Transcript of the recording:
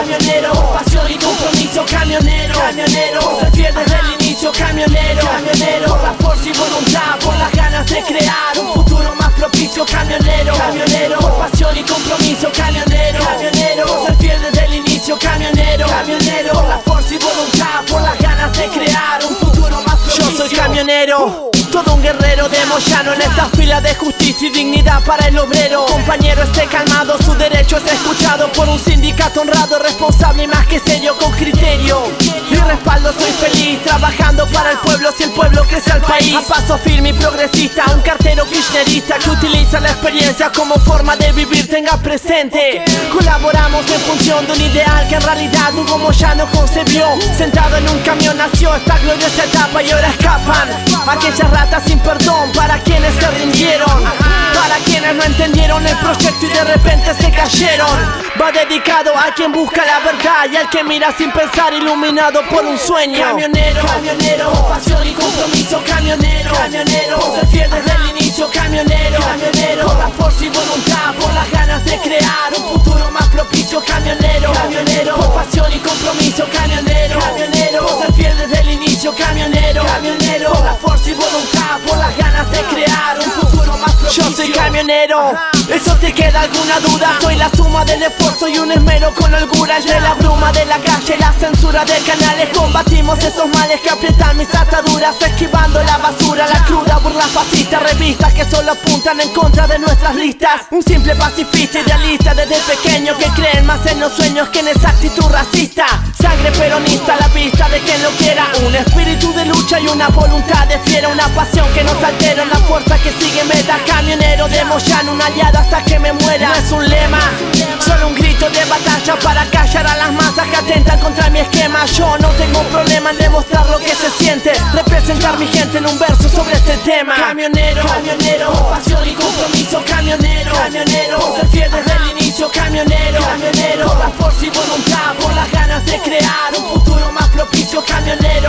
camionero, pasión y compromiso, camionero, camionero, por ser fiel desde el inicio, camionero, camionero, por la fuerza y voluntad, por las ganas de crear un futuro más propicio, camionero, camionero, por pasión y compromiso, camionero, camionero, por ser fiel desde el inicio, camionero, camionero, por la fuerza y voluntad, por las ganas de crear un futuro más propicio. Yo soy camionero, todo un guerrero de Moyano en estas filas de justicia y dignidad para el obrero. Compañero, esté calmado, su derecho es escuchado por un sindicato honrado, responsable y más que serio, con criterio y respaldo. Soy feliz trabajando para el pueblo, si el pueblo crece al país. A paso firme y progresista, un cartero kirchnerista que utiliza la experiencia como forma de vivir, tenga presente. Colaboramos en función de un ideal que en realidad Hugo Moyano concebió. Sentado en un camión nació esta gloriosa etapa y ahora escapan aquellas ratas sin perdón para quienes se rindieron, para quienes no entendieron el proyecto y de repente se cayeron. Va dedicado a quien busca la verdad y al que mira sin pensar, iluminado por un sueño. Camionero, camionero, pasión y compromiso, camionero, camionero, por ser fiel desde el inicio, camionero, camionero, por la fuerza y voluntad, por las ganas de crear un futuro más propicio, camionero, camionero, por pasión y compromiso, camionero, camionero, por ser fiel desde el inicio, camionero, camionero, por la fuerza y voluntad, por las ganas de crear un futuro más propicio. Yo soy camionero, ¿eso te queda alguna duda? Soy la suma del esfuerzo y un esmero con holgura. Entre la bruma de la calle, la censura de canales, combatimos esos males que aprietan mis ataduras, esquivando la basura, la cruda burla fascista, revistas que solo apuntan en contra de nuestras listas. Un simple pacifista idealista desde pequeño que creen más en los sueños que en esa actitud racista. Sangre peronista a la vista de quien lo quiera, un espíritu de lucha y una voluntad de fiera, una pasión que nos altera, una fuerza que sigue meta. Camionero de Moyano, un aliado hasta que me muera. No es un lema, solo un grito de batalla para callar a las masas que atentan contra mi esquema. Yo no tengo problema en demostrar lo que se siente, representar mi gente en un verso sobre este tema. Camionero, camionero, pasión y compromiso, camionero, camionero, por ser fiel desde el inicio, camionero, camionero, por la fuerza y voluntad, por las ganas de crear un futuro más propicio, camionero.